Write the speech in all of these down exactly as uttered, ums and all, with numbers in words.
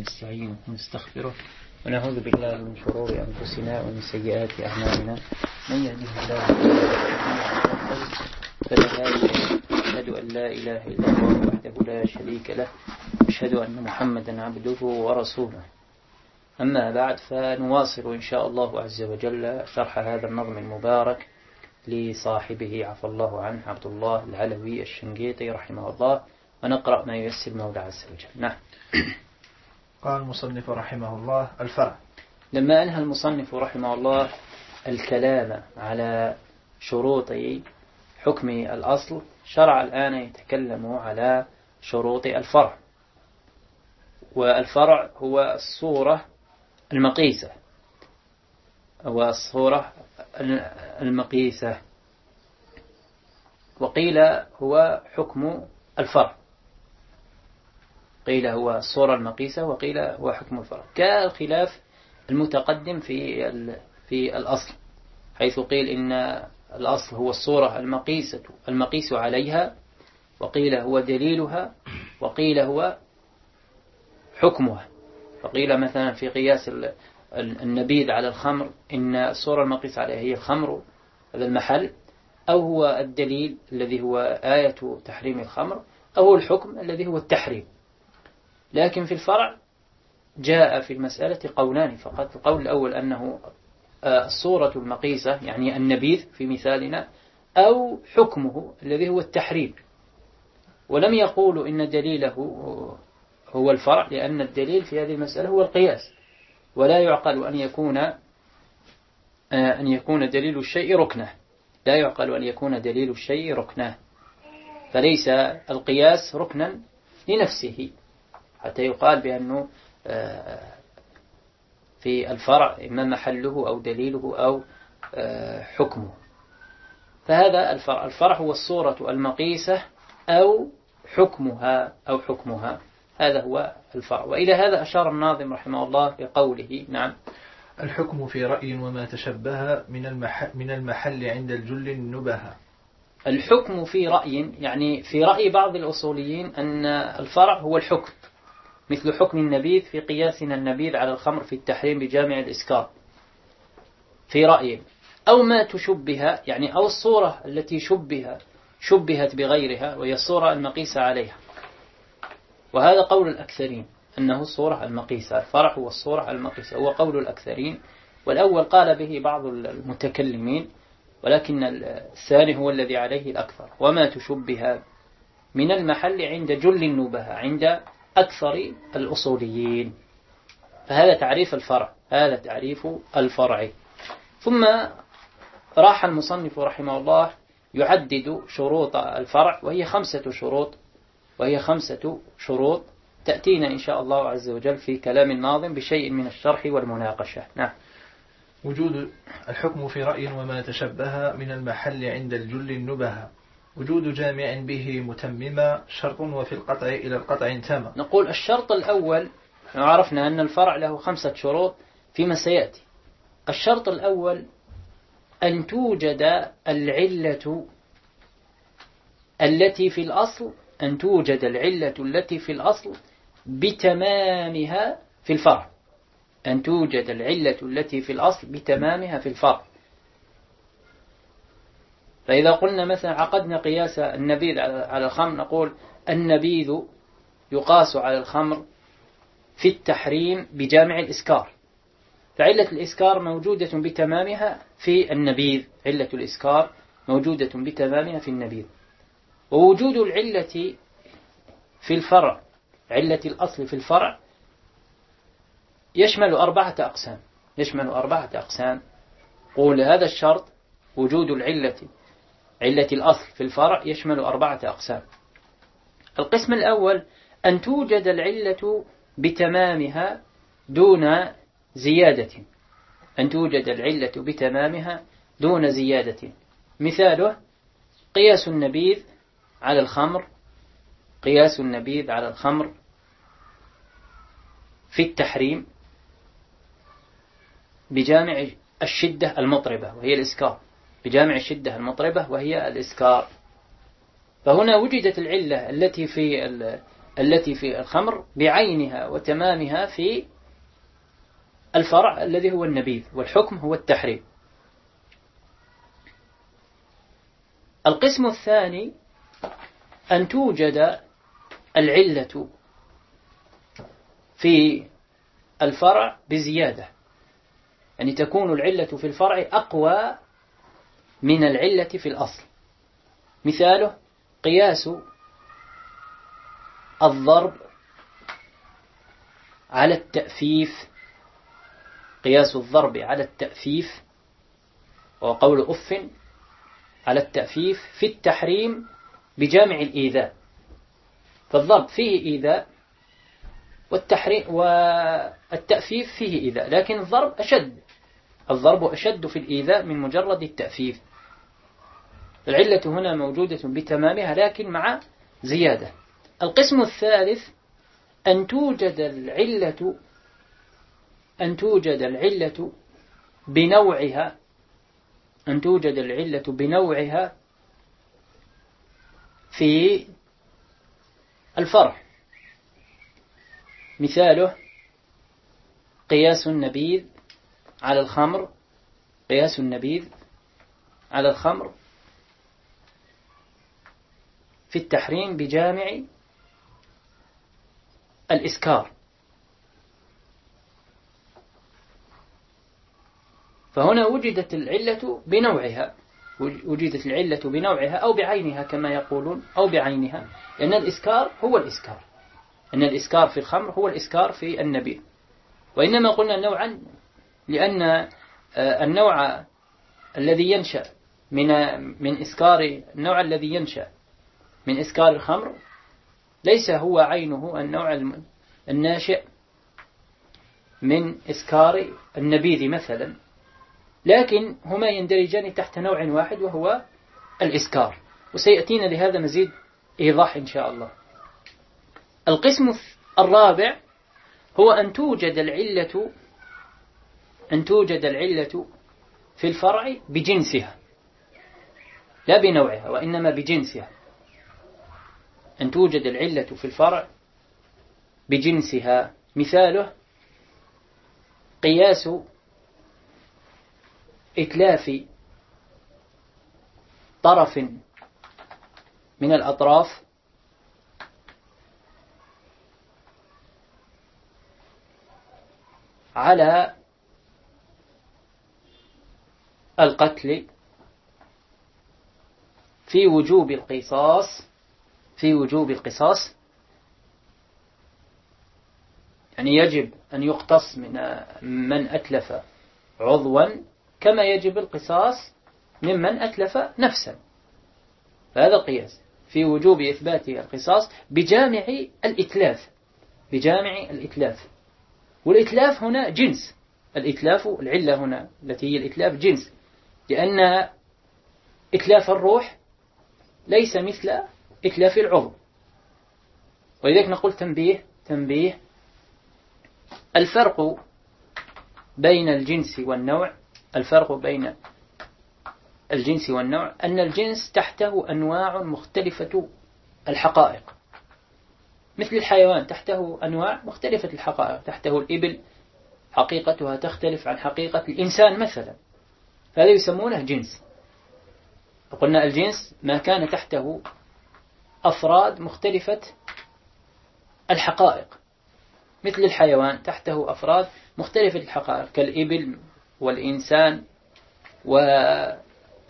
ونستعينه ونستغفره ونعوذ بالله من شرور أنفسنا ومن سيئات أعمالنا. من يهده الله فلا هادي له، أشهد أن لا إله إلا الله وحده لا شريك له، أشهد أن محمدا عبده ورسوله. أما بعد، فنواصل إن شاء الله عز وجل شرح هذا النظم المبارك لصاحبه عفى الله عنه عبد الله العلوي الشنقيطي رحمه الله، ونقرأ ما ييسر المولى عز وجل. نعم. قال المصنف رحمه الله: الفرع. لما أنهى المصنف رحمه الله الكلام على شروط حكم الأصل، شرع الآن يتكلم على شروط الفرع. والفرع هو الصورة المقيسة هو الصورة المقيسة وقيل هو حكم الفرع، قيل هو الصورة المقيسة وقيل هو حكم الفرع، كالخلاف المتقدم في في الأصل، حيث قيل إن الأصل هو الصورة المقيسة المقيس عليها، وقيل هو دليلها، وقيل هو حكمها. فقيل مثلا في قياس النبيذ على الخمر إن الصورة المقيس عليها هي الخمر هذا المحل، أو هو الدليل الذي هو آية تحريم الخمر، أو الحكم الذي هو التحريم. لكن في الفرع جاء في المسألة قولان فقط. القول الأول أنه الصورة المقيسة يعني النبيذ في مثالنا، أو حكمه الذي هو التحريم. ولم يقولوا إن دليله هو الفرع، لأن الدليل في هذه المسألة هو القياس، ولا يعقل أن يكون أن يكون دليل الشيء ركنه، لا يعقل أن يكون دليل الشيء ركنه، فليس القياس ركنا لنفسه حتى يقال بأنه في الفرع إما محله أو دليله أو حكمه. فهذا الفرع الفرع هو الصورة المقيسة أو حكمها أو حكمها هذا هو الفرع. وإلى هذا أشار الناظم رحمه الله بقوله: نعم. الحكم في رأي وما تشبه من المحل, من المحل عند الجل النبهة. الحكم في رأي يعني في رأي بعض الأصوليين أن الفرع هو الحكم، مثل حكم النبيذ في قياسنا النبيذ على الخمر في التحريم بجامع الإسكار في رأي، أو ما تشبه يعني أو الصورة التي شبه شبهت بغيرها وهي الصورة المقيسة عليها. وهذا قول الأكثرين أنه الصورة المقيسة، الفرع هو الصورة المقيسة، هو قول الأكثرين. والأول قال به بعض المتكلمين، ولكن الثاني هو الذي عليه الأكثر. وما تشبه من المحل عند جل النبهة عند أكثر الأصوليين. فهذا تعريف الفرع، هذا تعريف الفرع. ثم راح المصنف رحمه الله يعدد شروط الفرع، وهي خمسة شروط وهي خمسة شروط تأتينا إن شاء الله عز وجل في كلام الناظم بشيء من الشرح والمناقشة. نعم. وجود الحكم في رأي وما تشبه من المحل عند الجل النبهة. وجود جامع به متمما شرط، وفي القطع إلى القطع انتمى. نقول الشرط الأول، عرفنا أن الفرع له خمسة شروط فيما سيأتي. الشرط الأول أن توجد العلة التي في الأصل أن توجد العلة التي في الأصل بتمامها في الفرع أن توجد العلة التي في الأصل بتمامها في الفرع. فإذا قلنا مثلا عقدنا قياس النبيذ على الخمر، نقول النبيذ يقاس على الخمر في التحريم بجامع الإسكار، فعلة الإسكار موجودة بتمامها في النبيذ، علة الإسكار موجودة بتمامها في النبيذ. ووجود العلة في الفرع، علة الأصل في الفرع، يشمل أربعة أقسام يشمل أربعة أقسام قول هذا الشرط وجود العلة علة الأصل في الفرع يشمل أربعة أقسام. القسم الأول أن توجد العلة بتمامها دون زيادة أن توجد العلة بتمامها دون زيادة. مثاله قياس النبيذ على الخمر قياس النبيذ على الخمر في التحريم بجامع الشدة المطربة وهي الإسكار بجامع الشدة المطربة وهي الإسكار. فهنا وجدت العلة التي في التي في الخمر بعينها وتمامها في الفرع الذي هو النبيذ، والحكم هو التحريم. القسم الثاني أن توجد العلة في الفرع بزيادة، يعني تكون العلة في الفرع أقوى من العلة في الأصل. مثاله قياس الضرب على التأفيف، قياس الضرب على التأفيف وقول أف على التأفيف في التحريم بجامع الإيذاء. فالضرب فيه إيذاء والتحريم والتأفيف فيه إيذاء، لكن الضرب أشد، الضرب أشد في الإيذاء من مجرد التأفيف. العلة هنا موجودة بتمامها لكن مع زيادة. القسم الثالث أن توجد العلة أن توجد العلة بنوعها أن توجد العلة بنوعها في الفرع. مثاله قياس النبيذ على الخمر، قياس النبيذ على الخمر في التحريم بجامع الإسكار. فهنا وجدت العلة بنوعها، وجدت العلة بنوعها أو بعينها كما يقولون، أو بعينها، لأن الإسكار هو الإسكار، أن الإسكار في الخمر هو الإسكار في النبيذ. وإنما قلنا نوعا لأن النوع الذي ينشأ من من إسكار النوع الذي ينشأ من إسكار الخمر ليس هو عينه النوع الناشئ من إسكار النبيذ مثلا، لكن هما يندرجان تحت نوع واحد وهو الإسكار، وسيأتينا لهذا مزيد إيضاح إن شاء الله. القسم الرابع هو أن توجد العلة أن توجد العلة في الفرع بجنسها، لا بنوعها وإنما بجنسها. أن توجد العلة في الفرع بجنسها. مثاله قياس إتلاف طرف من الأطراف على القتل في وجوب القصاص في وجوب القصاص يعني يجب أن يقتص من من أتلف عضوا كما يجب القصاص ممن أتلف نفسا. فهذا القياس في وجوب إثبات القصاص بجامع الإتلاف، بجامع الإتلاف. والإتلاف هنا جنس، الإتلاف العلة هنا التي هي الإتلاف جنس، لأن إتلاف الروح ليس مثل إتلاف العضو. ولذلك نقول تنبيه تنبيه الفرق بين الجنس والنوع الفرق بين الجنس والنوع أن الجنس تحته أنواع مختلفة الحقائق، مثل الحيوان تحته أنواع مختلفة الحقائق، تحته الإبل حقيقتها تختلف عن حقيقة الإنسان مثلا، فهذا يسمونه جنس. قلنا الجنس ما كان تحته أفراد مختلفة الحقائق، مثل الحيوان تحته أفراد مختلفة الحقائق كالإبل والإنسان والسمك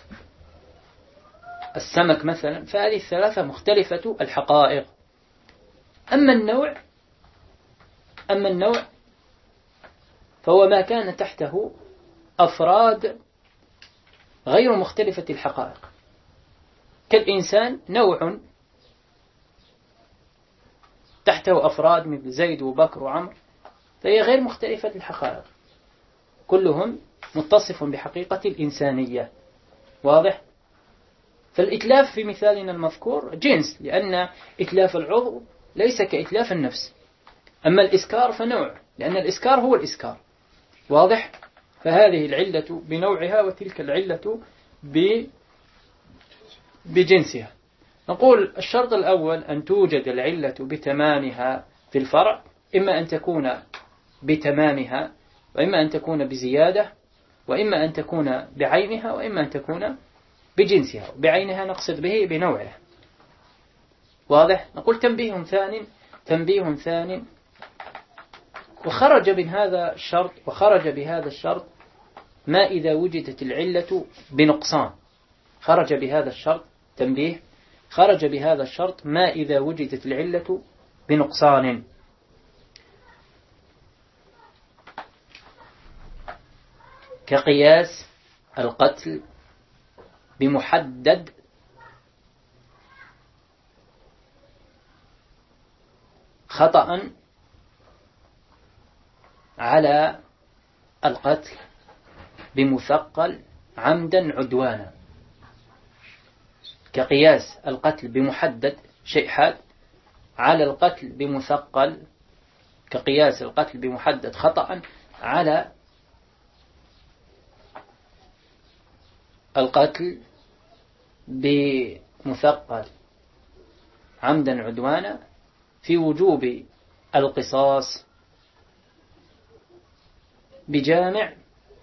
مثلا، فهذه الثلاثة مختلفة الحقائق. أما النوع أما النوع فهو ما كان تحته أفراد غير مختلفة الحقائق، كالإنسان نوع تحته أفراد مثل زيد وبكر وعمر، فهي غير مختلفة الحقائق، كلهم متصف بحقيقة الإنسانية. واضح؟ فالإتلاف في مثالنا المذكور جنس، لأن إتلاف العضو ليس كإتلاف النفس. أما الإسكار فنوع، لأن الإسكار هو الإسكار. واضح؟ فهذه العلة بنوعها وتلك العلة بجنسها. نقول الشرط الأول أن توجد العلة بتمامها في الفرع، إما أن تكون بتمامها، وإما أن تكون بزيادة، وإما أن تكون بعينها، وإما أن تكون بجنسها. بعينها نقصد به بنوعها. واضح؟ نقول تنبيه ثاني تنبيه ثاني وخرج من هذا الشرط وخرج بهذا الشرط ما إذا وجدت العلة بنقصان. خرج بهذا الشرط تنبيه خرج بهذا الشرط ما إذا وجدت العلة بنقصان. كقياس القتل بمحدد خطأ على القتل بمثقل عمدا عدوانا. كقياس القتل بمحدد شيء حاد على القتل بمثقل، كقياس القتل بمحدد خطأ على القتل بمثقل عمدا عدوانا في وجوب القصاص بجامع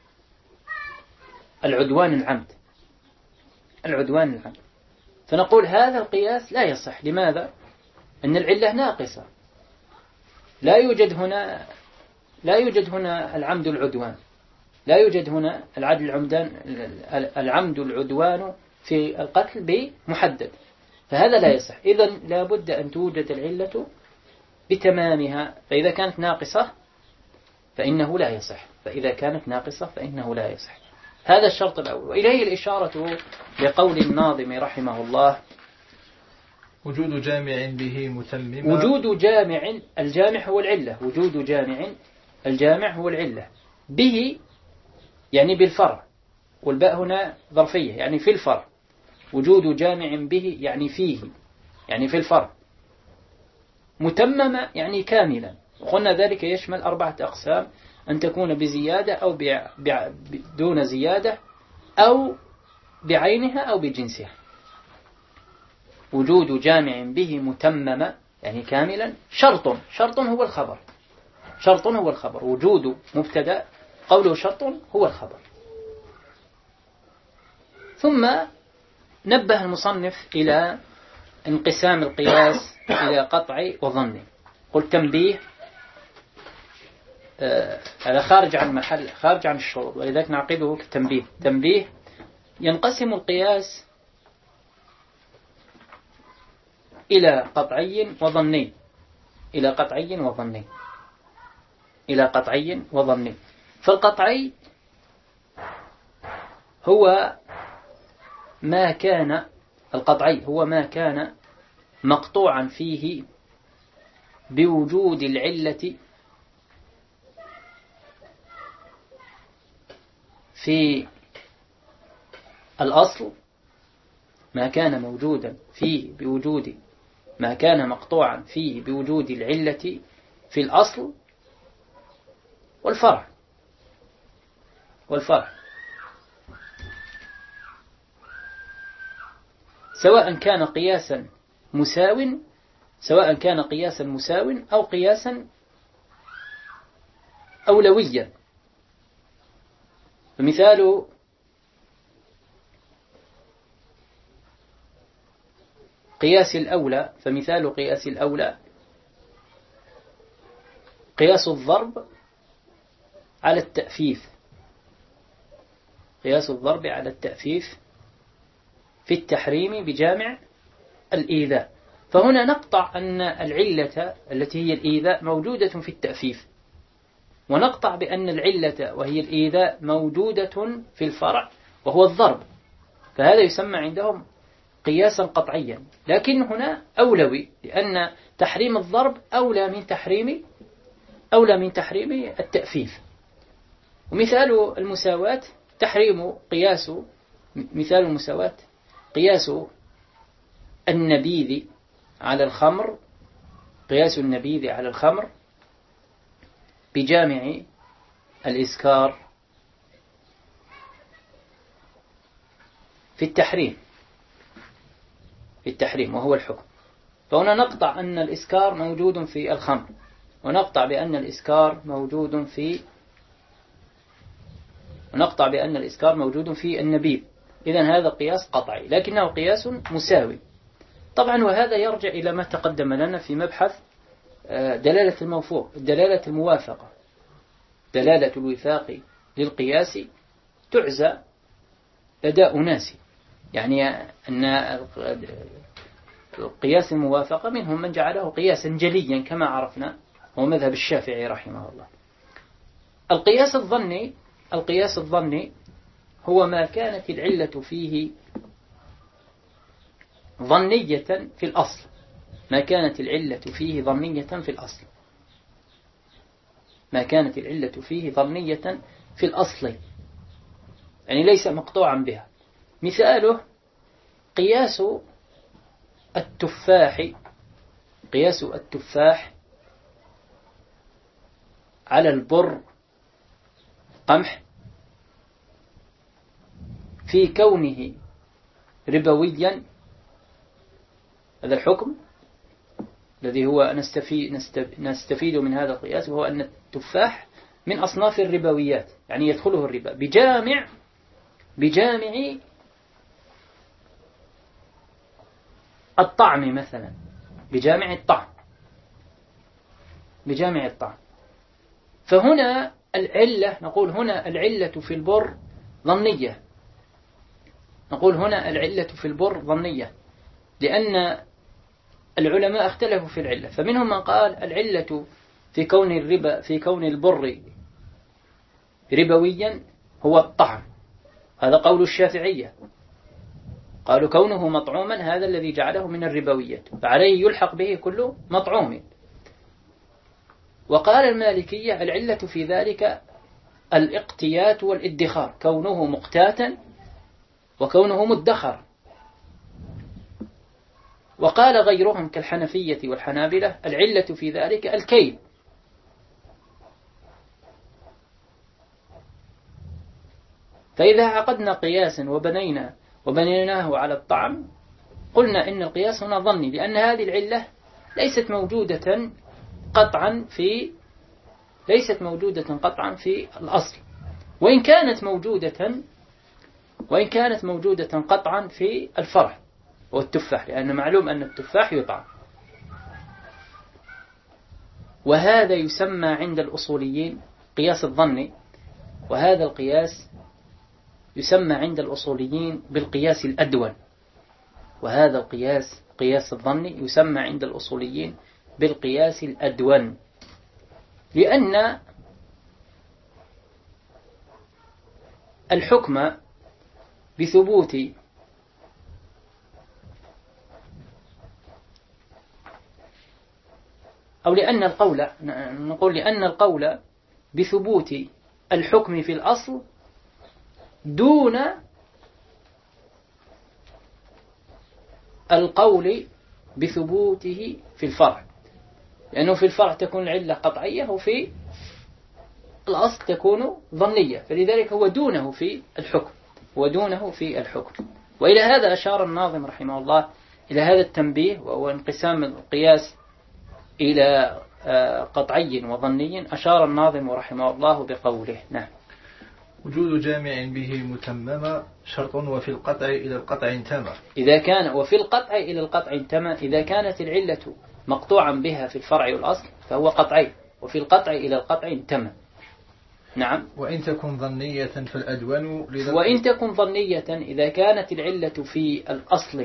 العدوان العمد العدوان العمد فنقول هذا القياس لا يصح. لماذا؟ أن العلة ناقصة، لا يوجد هنا لا يوجد هنا العمد العدوان، لا يوجد هنا العدل العمدان العمد العدوان في القتل بمحدد، فهذا لا يصح. إذن لا بد أن توجد العلة بتمامها، فإذا كانت ناقصة فإنه لا يصح فإذا كانت ناقصة فإنه لا يصح. هذا الشرط الأول. وإليه الإشارة لقول الناظم رحمه الله: وجود جامع به متمما. وجود جامع، الجامع هو العلة، وجود جامع الجامع هو العلة به يعني بالفرع، والباء هنا ظرفية يعني في الفرع. وجود جامع به يعني فيه يعني في الفرع. متمما يعني كاملا، وقلنا ذلك يشمل أربعة أقسام: أن تكون بزيادة أو بدون زيادة أو بعينها أو بجنسها. وجود جامع به متمما يعني كاملا. شرط شرط هو الخبر شرط هو الخبر وجود مبتدأ قوله شرط هو الخبر. ثم نبه المصنف إلى انقسام القياس إلى قطعي وظني. قلت تنبيه هذا آه خارج عن محل خارج عن الشروط، ولذلك نعقده كتنبيه. تنبيه: ينقسم القياس إلى قطعي وظني إلى قطعي وظني إلى قطعي وظني فالقطعي هو ما كان القطعي هو ما كان مقطوعا فيه بوجود العلة في الأصل، ما كان موجودا فيه بوجود ما كان مقطوعا فيه بوجود العلة في الأصل والفرع والفرع سواء كان قياسا مساو سواء كان قياسا مساو أو قياسا أولويا. فمثال قياس الأولى فمثال قياس الأولى قياس الضرب على التأفيف قياس الضرب على التأفيف في التحريم بجامع الإيذاء. فهنا نقطع أن العلة التي هي الإيذاء موجودة في التأفيف، ونقطع بأن العلة وهي الإيذاء موجودة في الفرع وهو الضرب، فهذا يسمى عندهم قياسا قطعيا. لكن هنا أولوي، لأن تحريم الضرب أولى من تحريم أولى من تحريم التأفيف. ومثال المساواة تحريم قياس مثال المساواة قياس النبيذ على الخمر قياس النبيذ على الخمر بجامع الإسكار في التحريم. في التحريم وهو الحكم. فهنا نقطع أن الإسكار موجود في الخمر، ونقطع بأن الإسكار موجود في ونقطع بأن الإسكار موجود في النبيذ. إذن هذا قياس قطعي، لكنه قياس مساوي. طبعا وهذا يرجع إلى ما تقدم لنا في مبحث دلالة الموفوق، دلالة الموافقة. دلالة الوفاق للقياس تعزى لدى أناس، يعني أن القياس الموافقة منهم من جعله قياسا جليا كما عرفنا، هو مذهب الشافعي رحمه الله. القياس الظني القياس الظني هو ما كانت العلة فيه ظنية في الأصل، ما كانت العلة فيه ظنية في الأصل ما كانت العلة فيه ظنية في الأصل، يعني ليس مقطوعا بها. مثاله قياس التفاح قياس التفاح على البر قمح في كونه ربويا. هذا الحكم الذي هو نستفيد, نستفيد من هذا القياس، وهو أن التفاح من أصناف الربويات، يعني يدخله الربا بجامع بجامع الطعم مثلا، بجامع الطعم بجامع الطعم فهنا العلة، نقول هنا العلة في البر ظنية نقول هنا العلة في البر ظنية لأن العلماء اختلفوا في العلة، فمنهم من قال العلة في كون الربا في كون البر ربويا هو الطعم، هذا قول الشافعية، قالوا كونه مطعوما هذا الذي جعله من الربويات، فعليه يلحق به كل مطعوم. وقال المالكية العلة في ذلك الاقتيات والادخار، كونه مقتاتا وكونه مدخر. وقال غيرهم كالحنفية والحنابلة العلة في ذلك الكيل. فإذا عقدنا قياسا وبنينا وبنيناه على الطعم قلنا إن القياس هنا ظني، لأن هذه العلة ليست موجودة قطعا في ليست موجودة قطعا في الأصل، وإن كانت موجودة وإن كانت موجودة قطعا في الفرع والتفاح، لأن معلوم أن التفاح يطعم. وهذا يسمى عند الأصوليين قياس الظني، وهذا القياس يسمى عند الأصوليين بالقياس الأدون، وهذا القياس قياس الظني يسمى عند الأصوليين بالقياس الأدون، لأن الحكم بثبوت أو لأن القول نقول لأن القول بثبوت الحكم في الأصل دون القول بثبوته في الفرع، لأنه في الفرع تكون العلة قطعية وفي الأصل تكون ظنية، فلذلك هو دونه في الحكم ودونه في الحكم. وإلى هذا أشار الناظم رحمه الله إلى هذا التنبيه، وهو انقسام القياس إلى قطعي وظني. أشار الناظم رحمه الله بقوله: نعم. وجود جامع به متمم شرط وفي القطع إلى القطع انتمى. إذا كان وفي القطع إلى القطع انتمى، إذا كانت العلة مقطوعا بها في الفرع والأصل فهو قطعي، وفي القطع إلى القطع انتمى. نعم. وإن تكن ظنية فالأدون وإن تكن ظنية، إذا كانت العلة في الأصل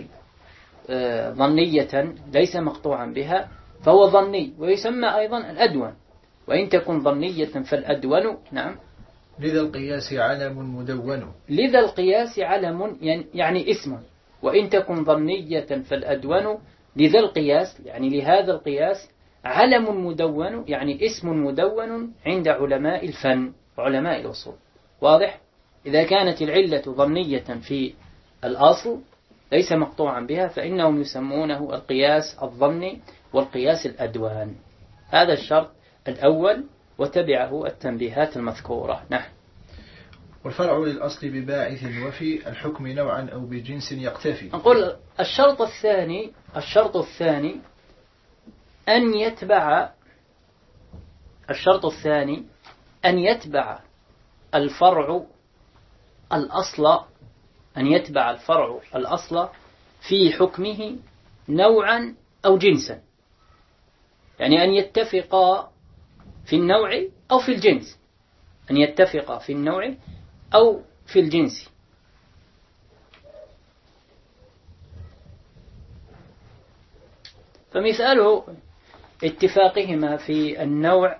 ظنية ليس مقطوعا بها فهو ظني، ويسمى أيضا الأدون. وإن تكن ظنية فالأدون. نعم. لذا القياس علم مدون. لذا القياس علم يعني اسم. وإن تكن ظنية فالأدون لذا القياس يعني لهذا القياس علم مدون، يعني اسم مدون عند علماء الفن وعلماء الأصول. واضح؟ إذا كانت العلة ظنية في الأصل ليس مقطوعا بها فإنهم يسمونه القياس الظني والقياس الأدوان. هذا الشرط الأول، وتبعه التنبيهات المذكورة. نعم. والفرع للأصل بباعث وفي الحكم نوعا أو بجنس يقتفي. نقول الشرط الثاني الشرط الثاني أن يتبع الشرط الثاني أن يتبع الفرع الأصل أن يتبع الفرع الأصل في حكمه نوعا أو جنسا، يعني أن يتفقا في النوع أو في الجنس، أن يتفقا في النوع أو في الجنس. فمثاله اتفاقهما في النوع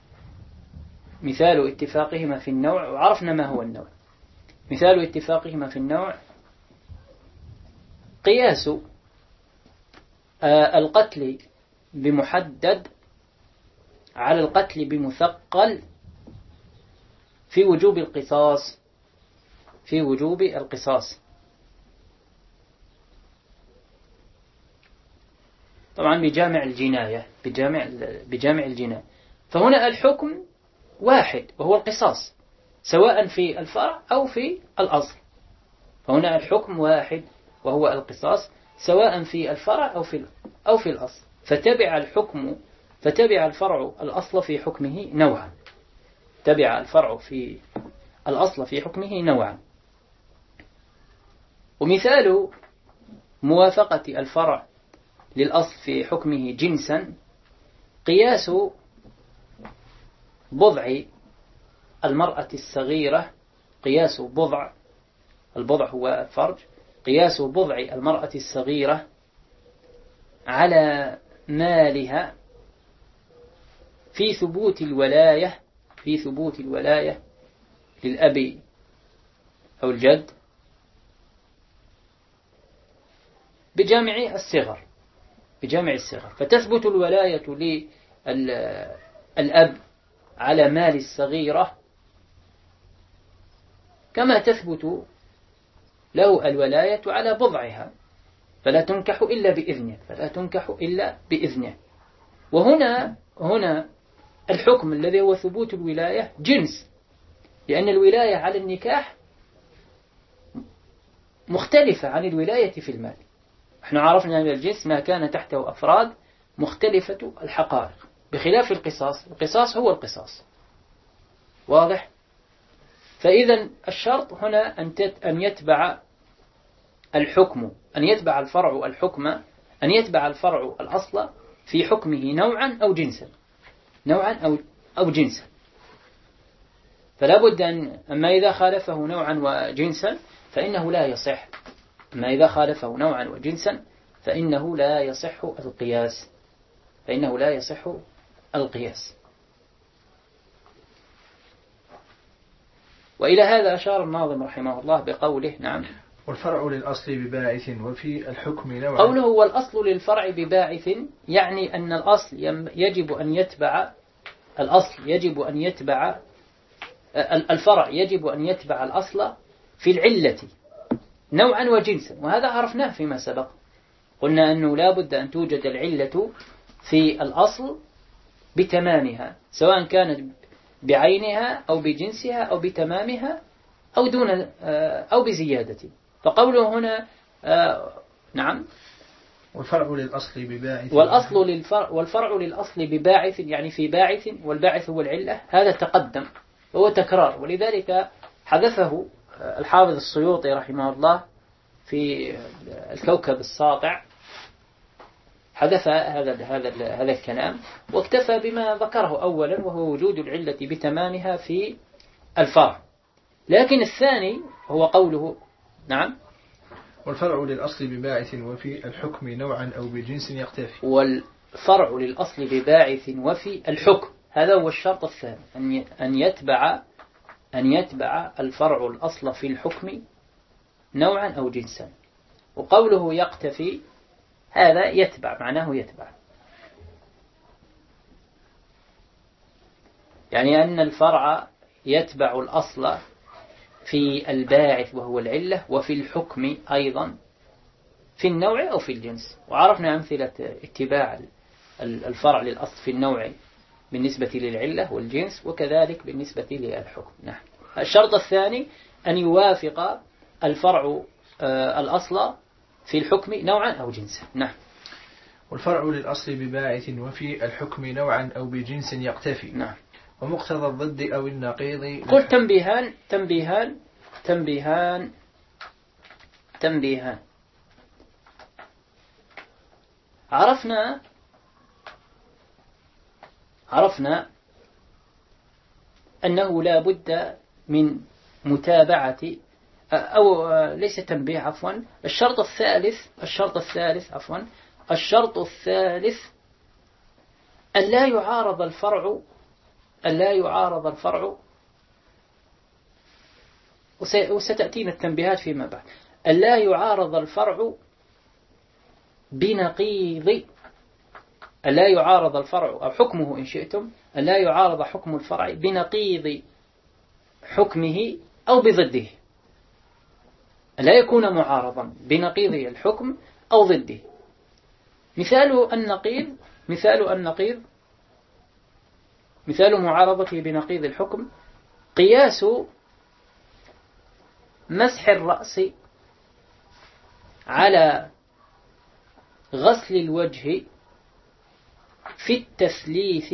مثال اتفاقهما في النوع، وعرفنا ما هو النوع. مثال اتفاقهما في النوع قياس القتل بمحدد على القتل بمثقل في وجوب القصاص في وجوب القصاص. طبعا بجامع الجناية بجامع بجامع الجناية. فهنا الحكم واحد وهو القصاص، سواء في الفرع أو في الأصل. فهنا الحكم واحد وهو القصاص، سواء في الفرع أو في أو في الأصل. فتبع الحكم فتبع الفرع الأصل في حكمه نوعا تبع الفرع في الأصل في حكمه نوعا. ومثال موافقة الفرع للأصل في حكمه جنسا قياس بضع المرأة الصغيرة قياس بضع البضع هو الفرج قياس بضع المرأة الصغيرة على مالها في ثبوت الولاية في ثبوت الولاية للأب أو الجد بجامع الصغر بجامع الصغر. فتثبت الولاية للأب على مال الصغيرة كما تثبت له الولاية على بضعها، فلا تنكح إلا بإذنه فلا تنكح إلا بإذنه. وهنا هنا الحكم الذي هو ثبوت الولاية جنس، لأن الولاية على النكاح مختلفة عن الولاية في المال. احنا عرفنا أن الجنس ما كان تحته أفراد مختلفة الحقائق، بخلاف القصاص. القصاص هو القصاص، واضح؟ فإذا الشرط هنا أن يتبع الحكم أن يتبع الفرع الحكم أن يتبع الفرع الأصل في حكمه نوعا أو جنسا نوعا أو أو جنسا. فلا بد أن أما إذا خالفه نوعا وجنسا فإنه لا يصح أما إذا خالفه نوعا وجنسا فإنه لا يصح القياس فإنه لا يصح القياس. وإلى هذا أشار الناظم رحمه الله بقوله نعم والفرع للأصل بباعث وفي الحكم نوعا. قوله والأصل للفرع بباعث يعني أن الأصل يجب أن يتبع الأصل يجب أن يتبع الفرع يجب أن يتبع الأصل في العلة نوعا وجنسا. وهذا عرفناه فيما سبق، قلنا أنه لا بد أن توجد العلة في الأصل بتمامها، سواء كانت بعينها أو بجنسها أو بتمامها أو دون أو بزيادة. فقوله هنا آه نعم والفرع للأصل بباعث والأصل للفرع والفرع للأصل بباعث يعني في باعث، والباعث هو العلة. هذا تقدم وهو تكرار، ولذلك حذفه الحافظ السيوطي رحمه الله في الكوكب الساطع، حذف هذا هذا هذا الكلام واكتفى بما ذكره أولا وهو وجود العلة بتمامها في الفرع. لكن الثاني هو قوله نعم والفرع للأصل بباعث وفي الحكم نوعا أو بجنس يقتفي. والفرع للأصل بباعث وفي الحكم، هذا هو الشرط الثاني، أن يتبع أن يتبع الفرع الأصل في الحكم نوعا أو جنسا. وقوله يقتفي هذا يتبع معناه يتبع، يعني أن الفرع يتبع الأصل في الباعث وهو العلة، وفي الحكم أيضا في النوع أو في الجنس. وعرفنا أمثلة اتباع الفرع للأصل في النوع بالنسبة للعلة والجنس، وكذلك بالنسبة للحكم. نعم. الشرط الثاني أن يوافق الفرع الأصل في الحكم نوعا أو جنسا. نعم. والفرع للأصل بباعث وفي الحكم نوعا أو بجنس يقتفي. نعم. ومقتضى الضد أو النقيض. قل تنبيهان تنبيهان تنبيهان تنبيهان عرفنا عرفنا أنه لا بد من متابعة أو ليس تنبيه عفوا الشرط الثالث الشرط الثالث عفوا الشرط الثالث أن لا يعارض الفرع أن لا يعارض الفرع وستأتينا التنبيهات فيما بعد أن لا يعارض الفرع بنقيض أن لا يعارض الفرع أو حكمه إن شئتم أن لا يعارض حكم الفرع بنقيض حكمه أو بضده، لا يكون معارضا بنقيض الحكم أو ضده. مثال النقيض مثال النقيض مثال معارضته بنقيض الحكم قياس مسح الرأس على غسل الوجه في التثليث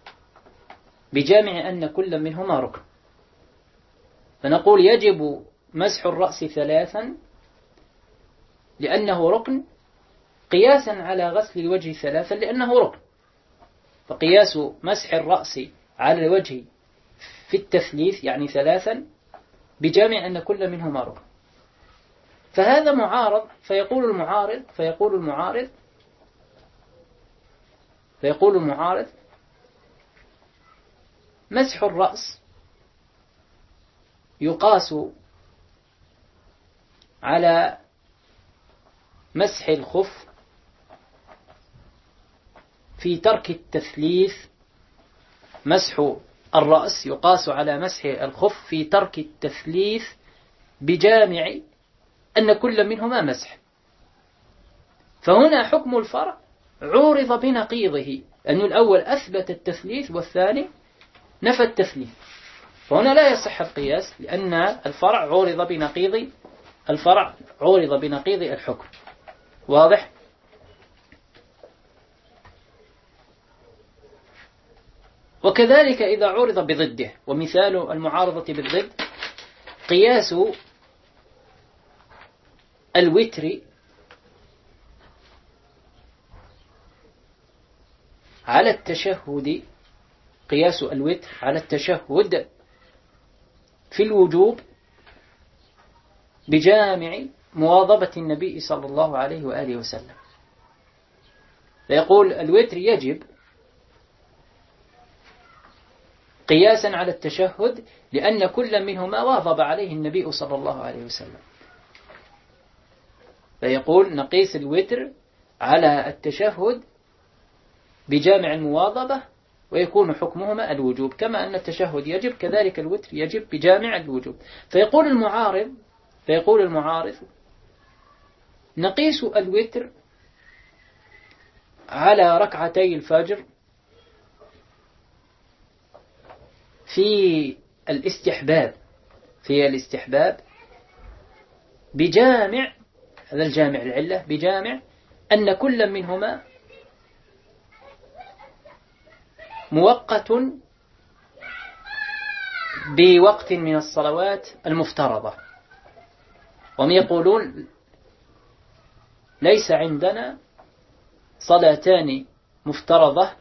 بجامع أن كل منهما ركن. فنقول يجب مسح الرأس ثلاثا لأنه ركن، قياسا على غسل الوجه ثلاثا لأنه ركن. فقياس مسح الرأس على الوجه في التثليث يعني ثلاثا بجامع أن كل منهما ركن. فهذا معارض. فيقول المعارض فيقول المعارض فيقول المعارض مسح الرأس يقاس على مسح الخف في ترك التثليث. مسح الرأس يقاس على مسح الخف في ترك التثليث بجامع أن كل منهما مسح. فهنا حكم الفرع عورض بنقيضه، أن الأول أثبت التثليث والثاني نفى التثليث، فهنا لا يصح القياس لأن الفرع عورض بنقيض الفرع عورض بنقيض الحكم. واضح؟ وكذلك إذا عورض بضده. ومثال المعارضة بالضد قياس الوتر على التشهد قياس الوتر على التشهد في الوجوب بجامع مواظبة النبي صلى الله عليه وآله وسلم. فيقول الوتر يجب قياسا على التشهد لأن كل منهما واظب عليه النبي صلى الله عليه وسلم. فيقول نقيس الوتر على التشهد بجامع المواظبة ويكون حكمهما الوجوب، كما أن التشهد يجب كذلك الوتر يجب بجامع الوجوب. فيقول المعارض فيقول المعارض نقيس الوتر على ركعتي الفجر في الاستحباب في الاستحباب بجامع هذا الجامع العلة بجامع أن كل منهما موقت بوقت من الصلوات المفترضة. وهم يقولون ليس عندنا صلاتان مفترضة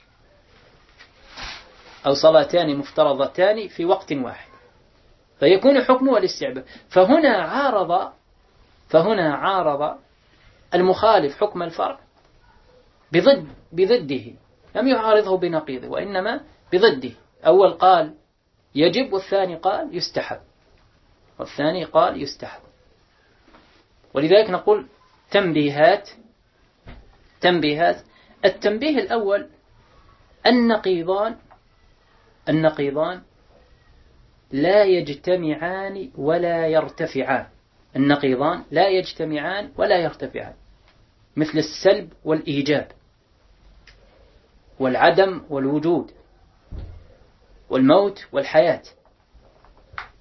أو صلاتان مفترضتان في وقت واحد، فيكون حكمه الاستحباب. فهنا عارض فهنا عارض المخالف حكم الفرع بضد بضده، لم يعارضه بنقيضه وإنما بضده. أول قال يجب والثاني قال يستحب والثاني قال يستحب. ولذلك نقول تنبيهات تنبيهات التنبيه الأول النقيضان النقيضان لا يجتمعان ولا يرتفعان. النقيضان لا يجتمعان ولا يرتفعان، مثل السلب والإيجاب والعدم والوجود والموت والحياة.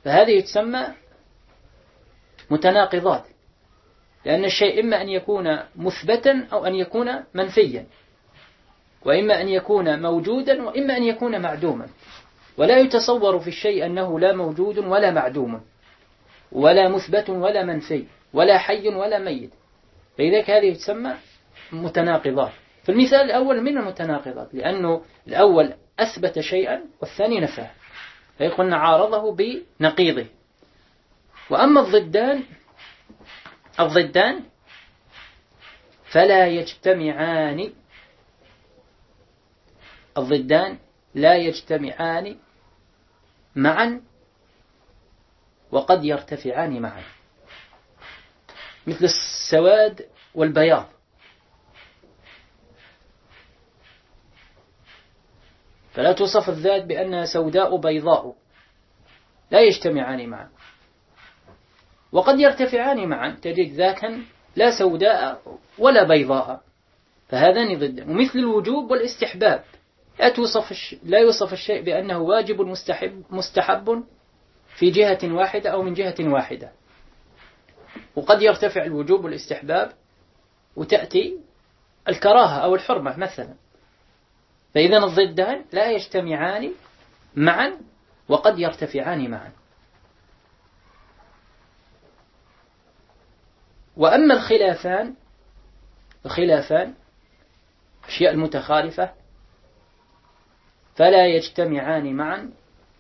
فهذه تسمى متناقضات، لأن الشيء إما أن يكون مثبتا أو أن يكون منفيا، وإما أن يكون موجودا وإما أن يكون معدوما، ولا يتصور في الشيء أنه لا موجود ولا معدوم ولا مثبت ولا منفي ولا حي ولا ميت، فلذلك هذه تسمى متناقضات. في المثال الأول من المتناقضات، لأنه الأول أثبت شيئا والثاني نفاه، فيقول عارضه بنقيضه. وأما الضدان الضدان فلا يجتمعان الضدان لا يجتمعان معا وقد يرتفعان معا، مثل السواد والبياض. فلا توصف الذات بأنها سوداء بيضاء، لا يجتمعان معا، وقد يرتفعان معا، تجد ذاتا لا سوداء ولا بيضاء، فهذان ضدان. ومثل الوجوب والاستحباب، لا توصف لا يوصف الشيء بأنه واجب مستحب مستحب في جهة واحدة أو من جهة واحدة، وقد يرتفع الوجوب والاستحباب وتأتي الكراهة أو الحرمة مثلا. فإذا الضدان لا يجتمعان معا وقد يرتفعان معا. وأما الخلافان الخلافان الأشياء المتخالفة فلا يجتمعان معا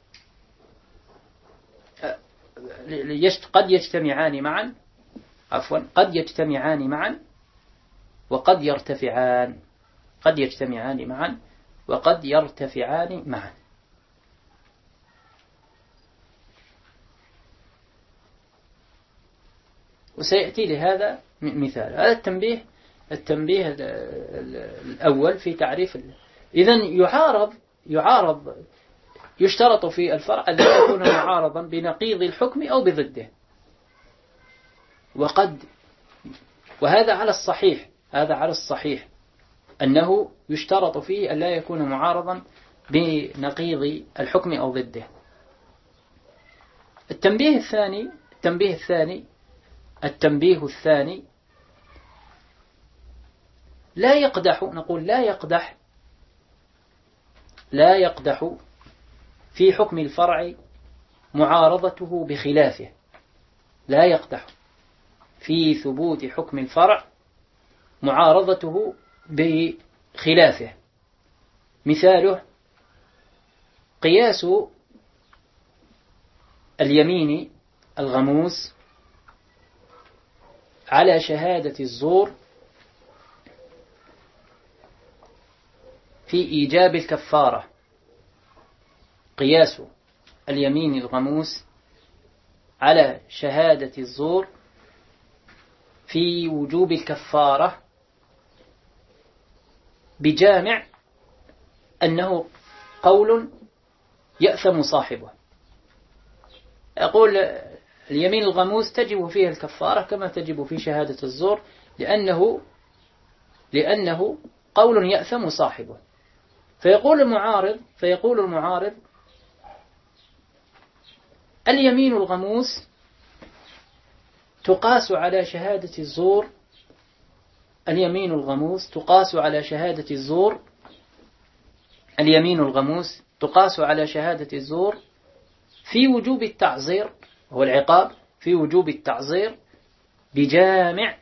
قد يجتمعان معا عفوا قد يجتمعان معا وقد يرتفعان قد يجتمعان معا وقد يرتفعان معا. وسيأتي لهذا مثال. هذا التنبيه التنبيه الأول في تعريف. إذن يعارض يعارض يشترط في الفرع أن لا يكون معارضا بنقيض الحكم أو بضده، وقد وهذا على الصحيح هذا على الصحيح أنه يشترط فيه أن لا يكون معارضا بنقيض الحكم أو ضده. التنبيه الثاني التنبيه الثاني التنبيه الثاني لا يقدح نقول لا يقدح لا يقدح في حكم الفرع معارضته بخلافه. لا يقدح في ثبوت حكم الفرع معارضته بخلافه. مثاله قياس اليمين الغموس على شهادة الزور في إيجاب الكفارة. قياس اليمين الغموس على شهادة الزور في وجوب الكفارة بجامع أنه قول يأثم صاحبه. يقول اليمين الغموس تجب فيها الكفارة كما تجب في شهادة الزور، لأنه لأنه قول يأثم صاحبه. فيقول المعارض فيقول المعارض اليمين الغموس تقاس على شهادة الزور اليمين الغموس تقاس على شهادة الزور اليمين الغموس تقاس على شهادة الزور في وجوب التعزير هو العقاب في وجوب التعزير بجامع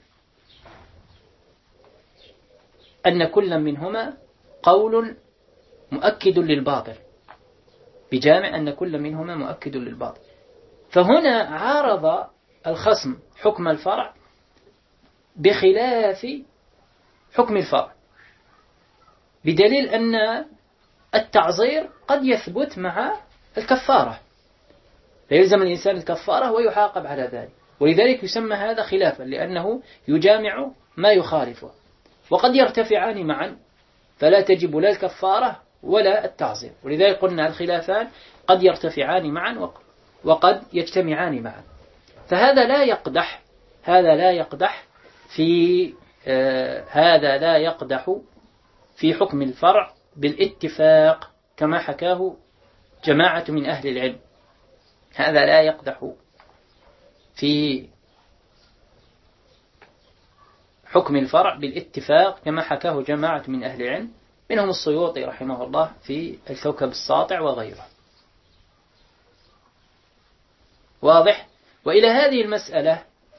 أن كل منهما قول مؤكد للباطل بجامع أن كل منهما مؤكد للباطل. فهنا عارض الخصم حكم الفرع بخلاف حكم الفرع، بدليل أن التعزير قد يثبت مع الكفارة، فيلزم الإنسان الكفارة ويعاقب على ذلك، ولذلك يسمى هذا خلافا لأنه يجامع ما يخالفه. وقد يرتفعان معا فلا تجب لا الكفارة ولا التعزير، ولذلك قلنا الخلافان قد يرتفعان معا وقد يجتمعان معا. فهذا لا يقدح هذا لا يقدح في آه هذا لا يقدح في حكم الفرع بالاتفاق كما حكاه جماعة من أهل العلم. هذا لا يقدح في حكم الفرع بالاتفاق كما حكاه جماعة من أهل العلم منهم السيوطي رحمه الله في الكوكب الساطع وغيره. واضح؟ وإلى هذه المسألة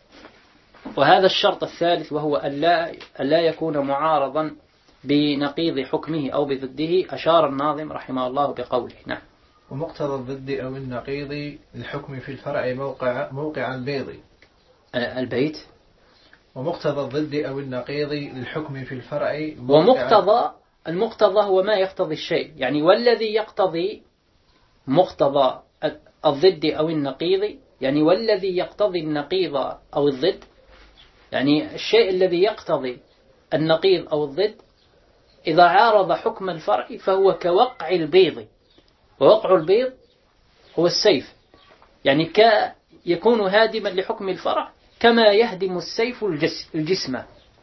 وهذا الشرط الثالث وهو ألا ألا يكون معارضا بنقيض حكمه أو بضده أشار الناظم رحمه الله بقوله. نعم. ومقتضى الضد أو النقيض الحكم في الفرع موقع موقع البيض. البيت. ومقتضى الضد أو النقيض للحكم في الفرع ومقتضى المقتضى هو ما يقتضي الشيء، يعني والذي يقتضي مقتضى الضد أو النقيض، يعني والذي يقتضي النقيض أو الضد، يعني الشيء الذي يقتضي النقيض أو الضد إذا عارض حكم الفرع فهو كوقع البيض، ووقع البيض هو السيف، يعني يكون هادما لحكم الفرع كما يهدم السيف الجسم.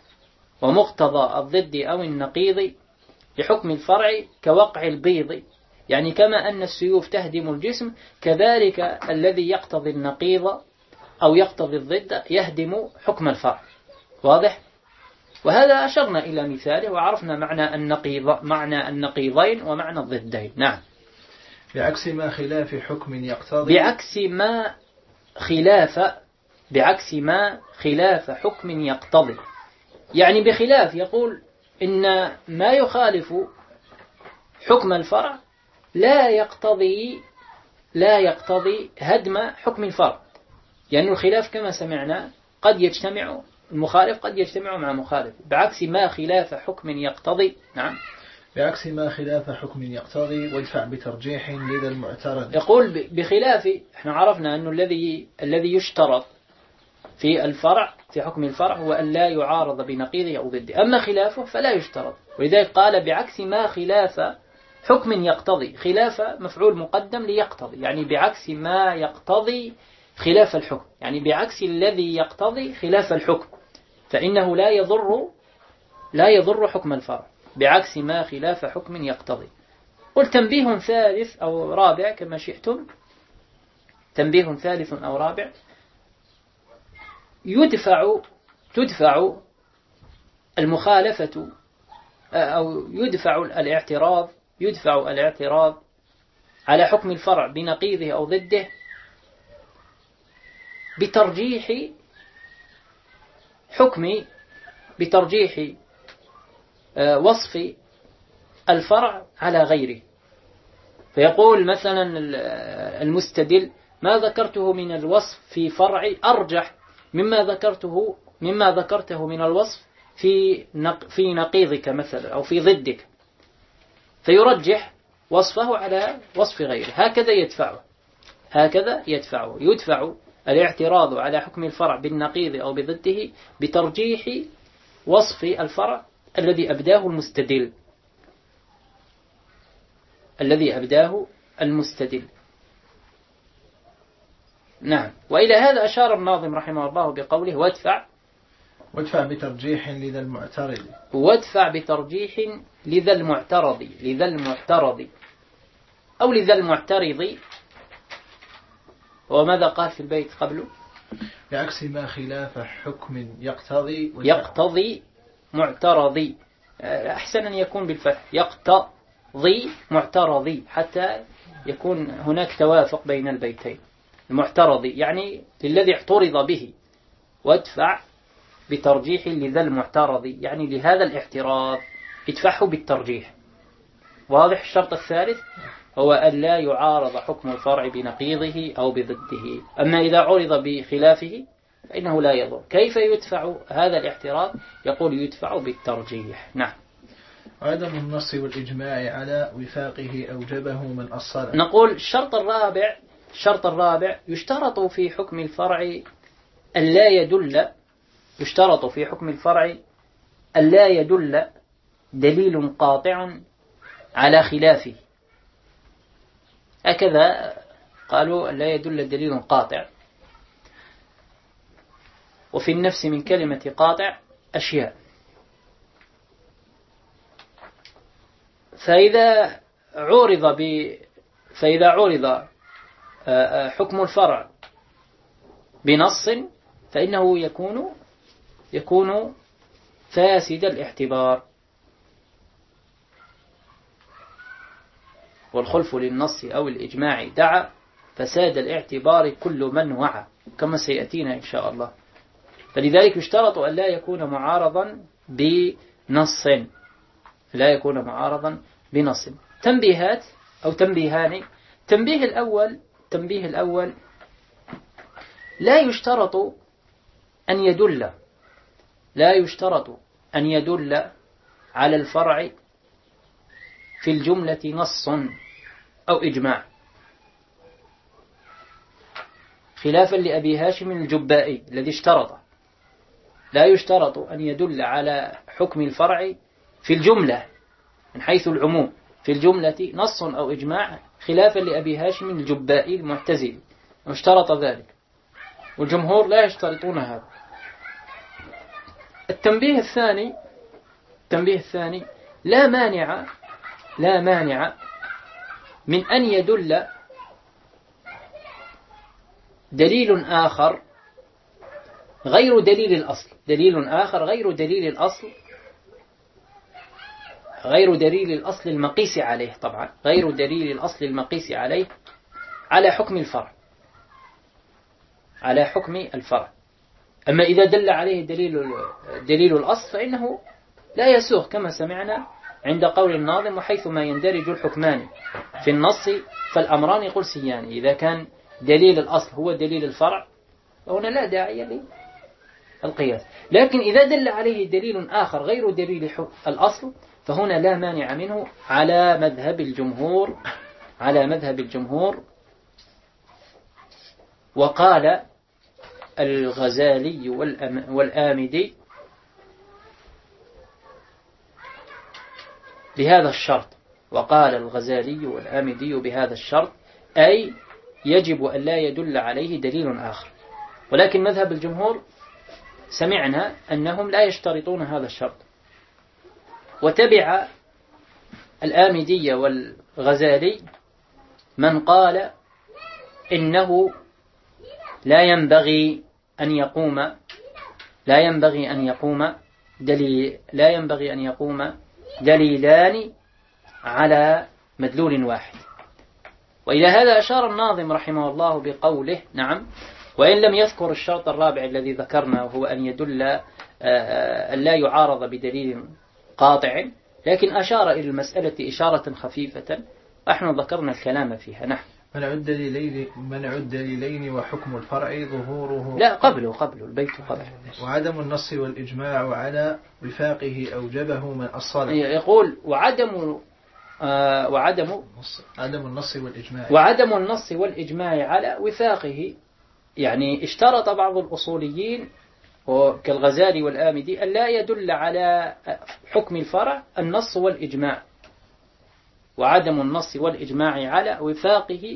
ومقتضى الضد أو النقيض لحكم الفرع كوقع البيض، يعني كما أن السيوف تهدم الجسم كذلك الذي يقتضي النقيض أو يقتضي الضد يهدم حكم الفرع. واضح؟ وهذا أشرنا إلى مثاله وعرفنا معنى النقيض معنى النقيضين ومعنى الضدين. نعم. بعكس ما خلاف حكم يقتضي بعكس ما خلاف بعكس ما خلاف حكم يقتضي، يعني بخلاف يقول إن ما يخالف حكم الفرع لا يقتضي لا يقتضي هدم حكم الفرع، لأن يعني الخلاف كما سمعنا قد يجتمع المخالف قد يجتمع مع مخالف. بعكس ما خلاف حكم يقتضي. نعم. بعكس ما خلاف حكم يقتضي وادفع بترجيح لذا المعترض. يقول بخلاف، احنا عرفنا أنه الذي الذي يشترط في الفرع في حكم الفرع هو أن لا يعارض بنقيضه أو ضده، أما خلافه فلا يشترط. ولذلك قال بعكس ما خلاف حكم يقتضي، خلاف مفعول مقدم ليقتضي، يعني بعكس ما يقتضي خلاف الحكم، يعني بعكس الذي يقتضي خلاف الحكم فإنه لا يضر لا يضر حكم الفرع، بعكس ما خلاف حكم يقتضي. قل تنبيه ثالث أو رابع كما شئتم، تنبيه ثالث أو رابع، يدفع تدفع المخالفة أو يدفع الاعتراض يدفع الاعتراض على حكم الفرع بنقيضه أو ضده بترجيح حكم بترجيح وصف الفرع على غيره. فيقول مثلا المستدل ما ذكرته من الوصف في فرع أرجح مما ذكرته مما ذكرته من الوصف في في نقيضك مثلا أو في ضدك، فيرجح وصفه على وصف غيره. هكذا يدفعه هكذا يدفعه يدفع الاعتراض على حكم الفرع بالنقيض أو بضده بترجيح وصف الفرع الذي أبداه المستدل الذي أبداه المستدل. نعم. وإلى هذا أشار الناظم رحمه الله بقوله وادفع وادفع بترجيح لذا المعترض وادفع بترجيح لذا المعترض لذا المعترض أو لذا المعترض. وماذا قال في البيت قبله؟ بعكس ما خلاف حكم يقتضي يقتضي معترضي، أحسن أن يكون بالفتح، يقتضي معترضي حتى يكون هناك توافق بين البيتين. المعترضي يعني للذي اعترض به، وادفع بترجيح لذا المعترض يعني لهذا الاعتراض ادفعه بالترجيح. واضح؟ الشرط الثالث هو أن لا يعارض حكم الفرع بنقيضه أو بضده، أما إذا عرض بخلافه فإنه لا يضر. كيف يدفع هذا الاعتراض؟ يقول يدفع بالترجيح. نعم. عدم النص والإجماع على وفاقه أوجبه من أصله. نقول الشرط الرابع الشرط الرابع يشترط في حكم الفرع أن لا يدل يشترط في حكم الفرع أن لا يدل دليل قاطع على خلافه. هكذا قالوا لا يدل دليل قاطع، وفي النفس من كلمة قاطع أشياء. فإذا عورض ب فإذا عورض حكم الفرع بنص فإنه يكون يكون فاسد الاعتبار. والخلف للنص أو الإجماع دعا فساد الاعتبار كل من وعى، كما سيأتينا إن شاء الله. فلذلك يشترط أن لا يكون معارضا بنص، لا يكون معارضا بنص. تنبيهات أو تنبيهان. تنبيه الأول تنبيه الأول لا يشترط أن يدل لا يشترط أن يدل على الفرع في الجملة نص أو إجماع، خلافا لأبي هاشم الجبائي الذي اشترط. لا يشترط أن يدل على حكم الفرع في الجملة من حيث العموم في الجملة نص أو إجماع، خلافا لأبي هاشم الجبائي المعتزلي، واشترط ذلك، والجمهور لا يشترطون هذا. التنبيه الثاني التنبيه الثاني لا مانع لا مانع من أن يدل دليل آخر غير دليل الأصل دليل آخر غير دليل الأصل غير دليل الأصل المقيس عليه طبعا غير دليل الأصل المقيس عليه على حكم الفرع على حكم الفرع. أما إذا دل عليه دليل دليل الأصل فإنه لا يسوغ، كما سمعنا عند قول الناظم: وحيث ما يندرج الحكمان في النص فالأمران قلسيان. إذا كان دليل الأصل هو دليل الفرع فهنا لا داعي للقياس. لكن إذا دل عليه دليل آخر غير دليل الأصل فهنا لا مانع منه على مذهب الجمهور على مذهب الجمهور. وقال الغزالي والآمدي بهذا الشرط وقال الغزالي والآمدي بهذا الشرط أي يجب أن لا يدل عليه دليل آخر. ولكن مذهب الجمهور سمعنا أنهم لا يشترطون هذا الشرط. وتبع الآمدي والغزالي من قال إنه لا ينبغي أن يقوم لا ينبغي أن يقوم دليل لا ينبغي أن يقوم دليلان على مدلول واحد. وإلى هذا أشار الناظم رحمه الله بقوله: نعم، وإن لم يذكر الشرط الرابع الذي ذكرنا وهو أن يدل أن لا يعارض بدليل قاطع، لكن أشار إلى المسألة إشارة خفيفة نحن ذكرنا الكلام فيها. نحن منع الدليلين منع الدليلين وحكم الفرع ظهوره لا قبله قبله البيت قبله وعدم النص والإجماع على وفاقه أوجبه من الصلاة. يقول وعدم آه وعدم عدم النص والإجماع وعدم النص والإجماع على وفاقه، يعني اشترط بعض الأصوليين كالغزالي والآمدي أن لا يدل على حكم الفرع النص والإجماع، وعدم النص والإجماع على وفاقه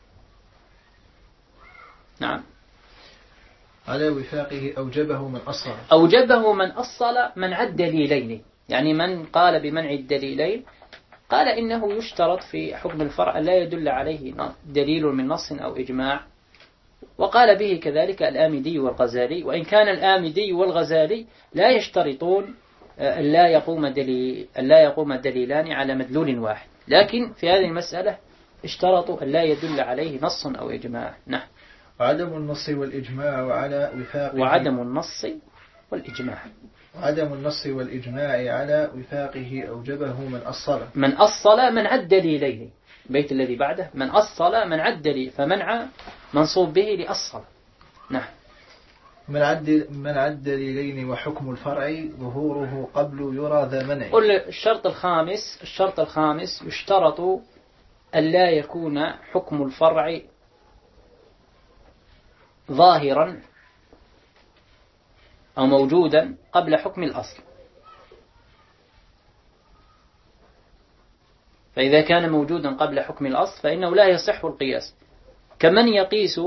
نعم على وفاقه أوجبه من أصل أوجبه من أصل منع الدليلين. يعني من قال بمنع الدليلين قال إنه يشترط في حكم الفرع لا يدل عليه دليل من نص أو إجماع، وقال به كذلك الآمدي والغزالي، وإن كان الآمدي والغزالي لا يشترطون أن لا يقوم دليل أن لا يقوم دليلان على مدلول واحد، لكن في هذه المسألة اشترطوا أن لا يدل عليه نص أو إجماع. نعم. وعدم النص والإجماع على وفاقه وعدم النص والإجماع وعدم النص والإجماع على وفاقه أوجبه من أصل من أصل منع الدليلين. البيت الذي بعده من أصل منع الدليل، فمنع منصوب به لأصل. نعم. منع الدليلين وحكم الفرع ظهوره قبل يرى ذا منع. قل الشرط الخامس الشرط الخامس يشترط أن لا يكون حكم الفرع ظاهرا أو موجودا قبل حكم الأصل. فإذا كان موجودا قبل حكم الأصل فإنه لا يصح القياس، كمن يقيس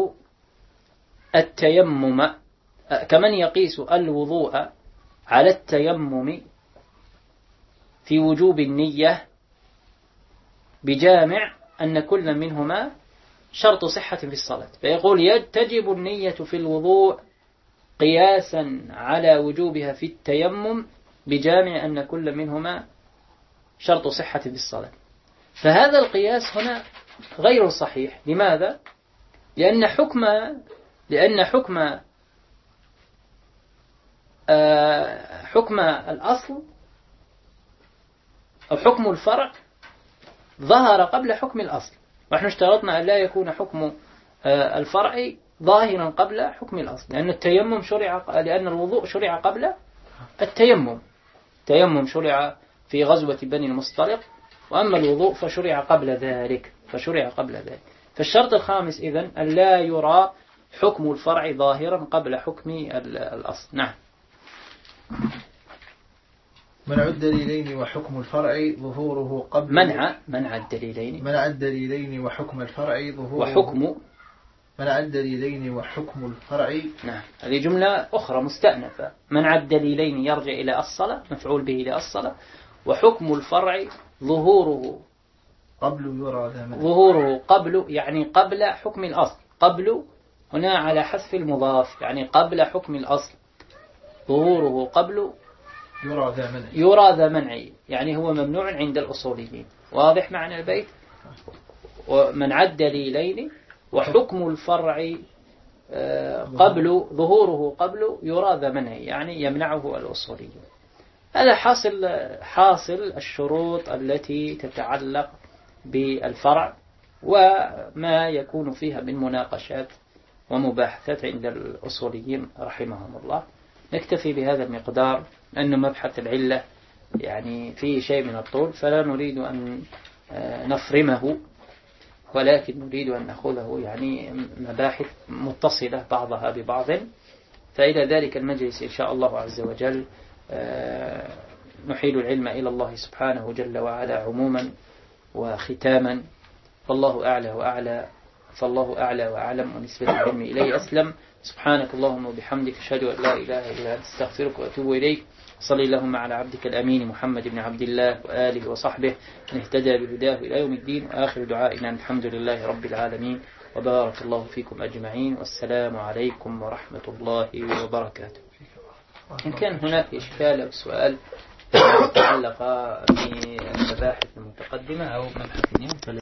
التيمم كمن يقيس الوضوء على التيمم في وجوب النية بجامع أن كل منهما شرط صحة في الصلاة، فيقول تجب النية في الوضوء قياسا على وجوبها في التيمم بجامع أن كل منهما شرط صحة في الصلاة. فهذا القياس هنا غير صحيح. لماذا؟ لأن حكم لأن حكم حكم الأصل أو حكم الفرع ظهر قبل حكم الأصل، ونحن اشترطنا أن لا يكون حكم الفرع ظاهرا قبل حكم الأصل، لأن التيمم شرع لأن الوضوء شرع قبل التيمم. التيمم شرع في غزوة بني المصطلق، وأما الوضوء فشرع قبل ذلك فشرع قبل ذلك. فالشرط الخامس إذن أن لا يرى حكم الفرع ظاهرا قبل حكم الأصل. نعم. منع الدليلين وحكم الفرع ظهوره قبل منع منع الدليلين منع الدليلين وحكم الفرع ظهوره وحكم منع الدليلين وحكم الفرع. نعم، هذه جملة أخرى مستأنفة. منع الدليلين يرجع إلى الصلاة، مفعول به إلى الصلاة، وحكم الفرع ظهوره قبل يرى ذا منع. ظهوره قبل يعني قبل حكم الأصل. قبل هنا على حذف المضاف، يعني قبل حكم الأصل. ظهوره قبل يرى ذا منع يرى ذا منع يعني هو ممنوع عند الأصوليين. واضح معنى البيت؟ ومنع الدليلين وحكم الفرع قبل ظهوره قبل يرى ذا منع يعني يمنعه الأصوليين. هذا حاصل حاصل الشروط التي تتعلق بالفرع وما يكون فيها من مناقشات ومباحثات عند الأصوليين رحمهم الله. نكتفي بهذا المقدار، لأن مبحث العلة يعني فيه شيء من الطول، فلا نريد أن نفرمه، ولكن نريد أن نأخذه يعني مباحث متصلة بعضها ببعض. فإلى ذلك المجلس إن شاء الله عز وجل نحيل العلم إلى الله سبحانه جل وعلا عموما وختاما. فالله أعلى وأعلى فالله أعلى وأعلم، ونسبة العلم إليه أسلم. سبحانك اللهم وبحمدك، أشهد أن لا إله إلا أنت، أستغفرك وأتوب إليك. صلى اللهم على عبدك الأمين محمد بن عبد الله وآله وصحبه من اهتدى بهداه إلى يوم الدين. وآخر دعائنا الحمد لله رب العالمين، وبارك الله فيكم أجمعين، والسلام عليكم ورحمة الله وبركاته. إن كان هناك إشكال أو سؤال يتعلق بالمباحث المتقدمة أو مبحث اليوم